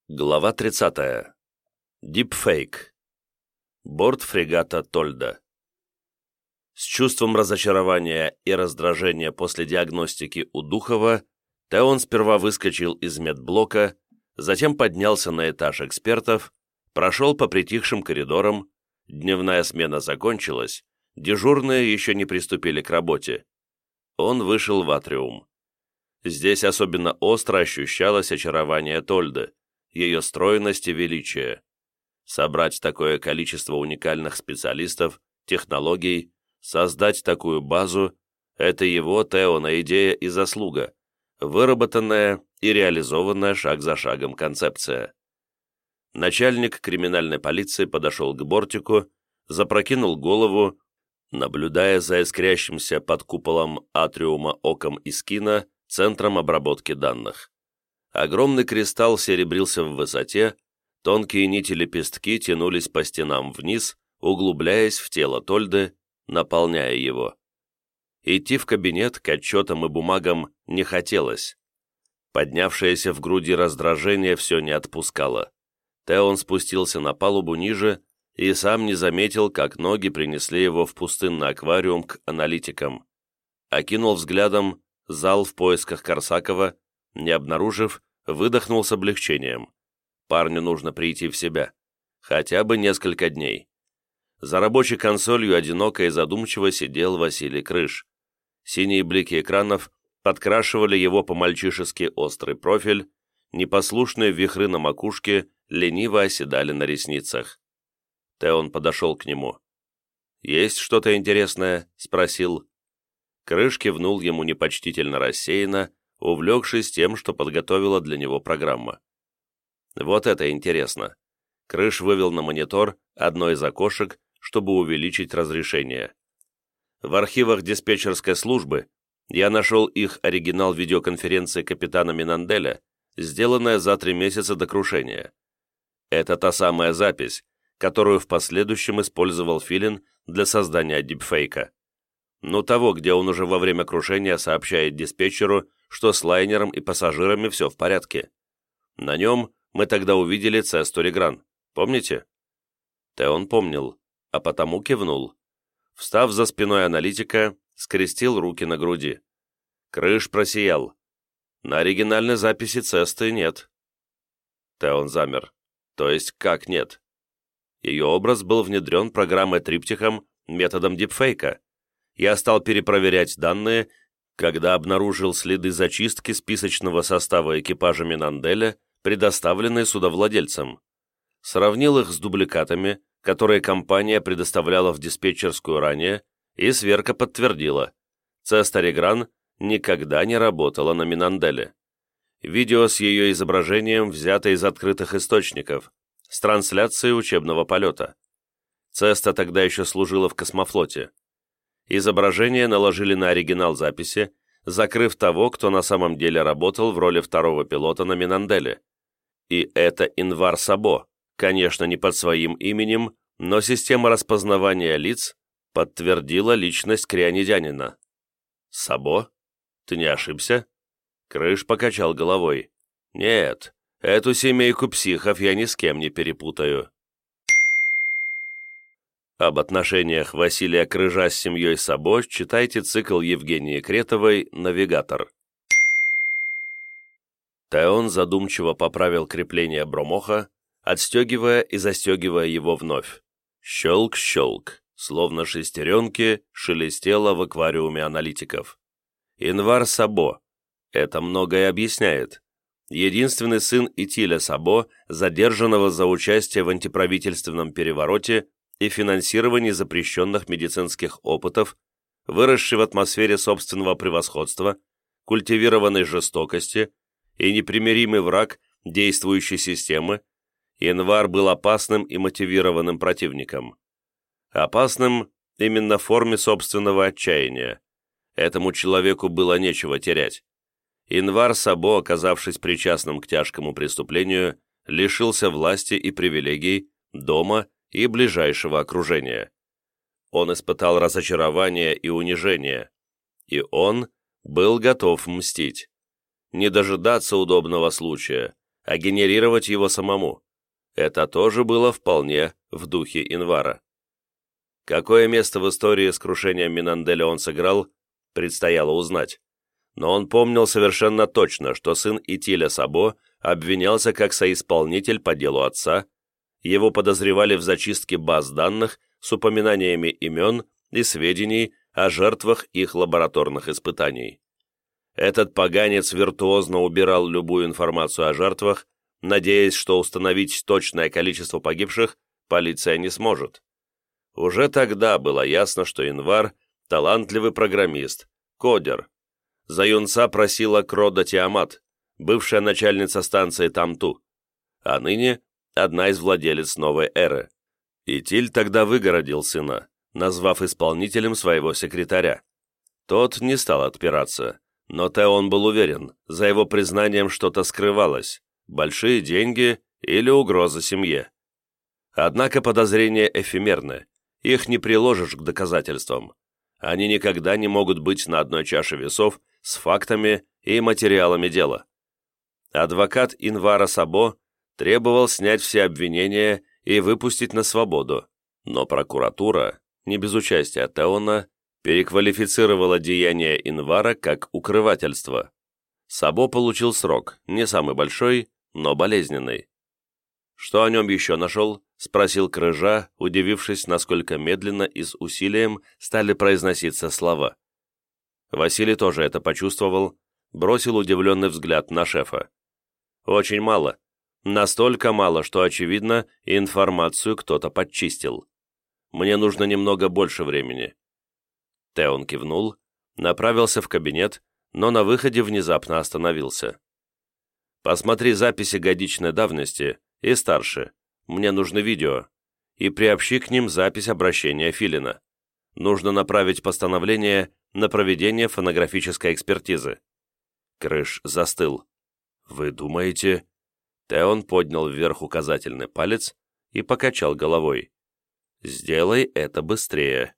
Глава 30. Дипфейк. Борт фрегата Тольда. С чувством разочарования и раздражения после диагностики у Духова, Теон сперва выскочил из медблока, затем поднялся на этаж экспертов, прошел по притихшим коридорам, дневная смена закончилась, дежурные еще не приступили к работе. Он вышел в атриум. Здесь особенно остро ощущалось очарование Тольды, ее стройность и величие. Собрать такое количество уникальных специалистов, технологий, создать такую базу – это его, Теона, идея и заслуга, выработанная и реализованная шаг за шагом концепция. Начальник криминальной полиции подошел к бортику, запрокинул голову, наблюдая за искрящимся под куполом атриума оком Искина центром обработки данных. Огромный кристалл серебрился в высоте, тонкие нити-лепестки тянулись по стенам вниз, углубляясь в тело Тольды, наполняя его. Идти в кабинет к отчетам и бумагам не хотелось. Поднявшееся в груди раздражение все не отпускало. Теон спустился на палубу ниже и сам не заметил, как ноги принесли его в пустынный аквариум к аналитикам. Окинул взглядом зал в поисках Корсакова, не обнаружив, выдохнул с облегчением. Парню нужно прийти в себя. Хотя бы несколько дней. За рабочей консолью одиноко и задумчиво сидел Василий Крыш. Синие блики экранов подкрашивали его по-мальчишески острый профиль, непослушные вихры на макушке лениво оседали на ресницах. Теон подошел к нему. «Есть что-то интересное?» — спросил. Крыш кивнул ему непочтительно рассеянно, увлекшись тем, что подготовила для него программа. Вот это интересно. Крыш вывел на монитор одно из окошек, чтобы увеличить разрешение. В архивах диспетчерской службы я нашел их оригинал видеоконференции капитана Минанделя, сделанная за 3 месяца до крушения. Это та самая запись, которую в последующем использовал Филин для создания дипфейка. Ну, того, где он уже во время крушения сообщает диспетчеру, что с лайнером и пассажирами все в порядке. На нем мы тогда увидели Цесту Регран. Помните? Теон помнил, а потому кивнул. Встав за спиной аналитика, скрестил руки на груди. Крыш просиял. На оригинальной записи Цесты нет. Теон замер. То есть как нет? Ее образ был внедрен программой Триптихом методом дипфейка. Я стал перепроверять данные, когда обнаружил следы зачистки списочного состава экипажа Минанделя, предоставленные судовладельцам. Сравнил их с дубликатами, которые компания предоставляла в диспетчерскую ранее, и сверка подтвердила. Цеста Регран никогда не работала на Минанделе. Видео с ее изображением взято из открытых источников, с трансляцией учебного полета. Цеста тогда еще служила в космофлоте. Изображение наложили на оригинал записи, закрыв того, кто на самом деле работал в роли второго пилота на Минанделе. И это Инвар Сабо, конечно, не под своим именем, но система распознавания лиц подтвердила личность крионидянина. «Сабо? Ты не ошибся?» Крыш покачал головой. «Нет, эту семейку психов я ни с кем не перепутаю». Об отношениях Василия Крыжа с семьей Сабо читайте цикл Евгении Кретовой «Навигатор». Теон задумчиво поправил крепление бромоха, отстегивая и застегивая его вновь. Щелк-щелк, словно шестеренки, шелестело в аквариуме аналитиков. Инвар Сабо. Это многое объясняет. Единственный сын Итиля Сабо, задержанного за участие в антиправительственном перевороте и финансировании запрещенных медицинских опытов, выросший в атмосфере собственного превосходства, культивированной жестокости и непримиримый враг действующей системы, Инвар был опасным и мотивированным противником. Опасным именно в форме собственного отчаяния. Этому человеку было нечего терять. Инвар Сабо, оказавшись причастным к тяжкому преступлению, лишился власти и привилегий, дома и ближайшего окружения. Он испытал разочарование и унижение, и он был готов мстить. Не дожидаться удобного случая, а генерировать его самому. Это тоже было вполне в духе Инвара. Какое место в истории с крушением Минанделя он сыграл, предстояло узнать. Но он помнил совершенно точно, что сын Итиля Сабо обвинялся как соисполнитель по делу отца, его подозревали в зачистке баз данных с упоминаниями имен и сведений о жертвах их лабораторных испытаний. Этот поганец виртуозно убирал любую информацию о жертвах, надеясь, что установить точное количество погибших полиция не сможет. Уже тогда было ясно, что Инвар – талантливый программист, кодер. За юнца просила Крода Тиамат, бывшая начальница станции Тамту, а ныне одна из владелец новой эры. Итиль тогда выгородил сына, назвав исполнителем своего секретаря. Тот не стал отпираться, но Теон был уверен, за его признанием что-то скрывалось, большие деньги или угроза семье. Однако подозрения эфемерны, их не приложишь к доказательствам. Они никогда не могут быть на одной чаше весов с фактами и материалами дела. Адвокат Инвара Сабо требовал снять все обвинения и выпустить на свободу, но прокуратура, не без участия Теона, переквалифицировала деяние Инвара как укрывательство. Сабо получил срок, не самый большой, но болезненный. «Что о нем еще нашел?» — спросил Крыжа, удивившись, насколько медленно и с усилием стали произноситься слова. Василий тоже это почувствовал, бросил удивленный взгляд на шефа. «Очень мало. Настолько мало, что, очевидно, информацию кто-то подчистил. Мне нужно немного больше времени». Теон кивнул, направился в кабинет, но на выходе внезапно остановился. «Посмотри записи годичной давности и старше. Мне нужно видео. И приобщи к ним запись обращения Филина. Нужно направить постановление на проведение фонографической экспертизы». Крыш застыл. «Вы думаете?» Теон поднял вверх указательный палец и покачал головой. «Сделай это быстрее.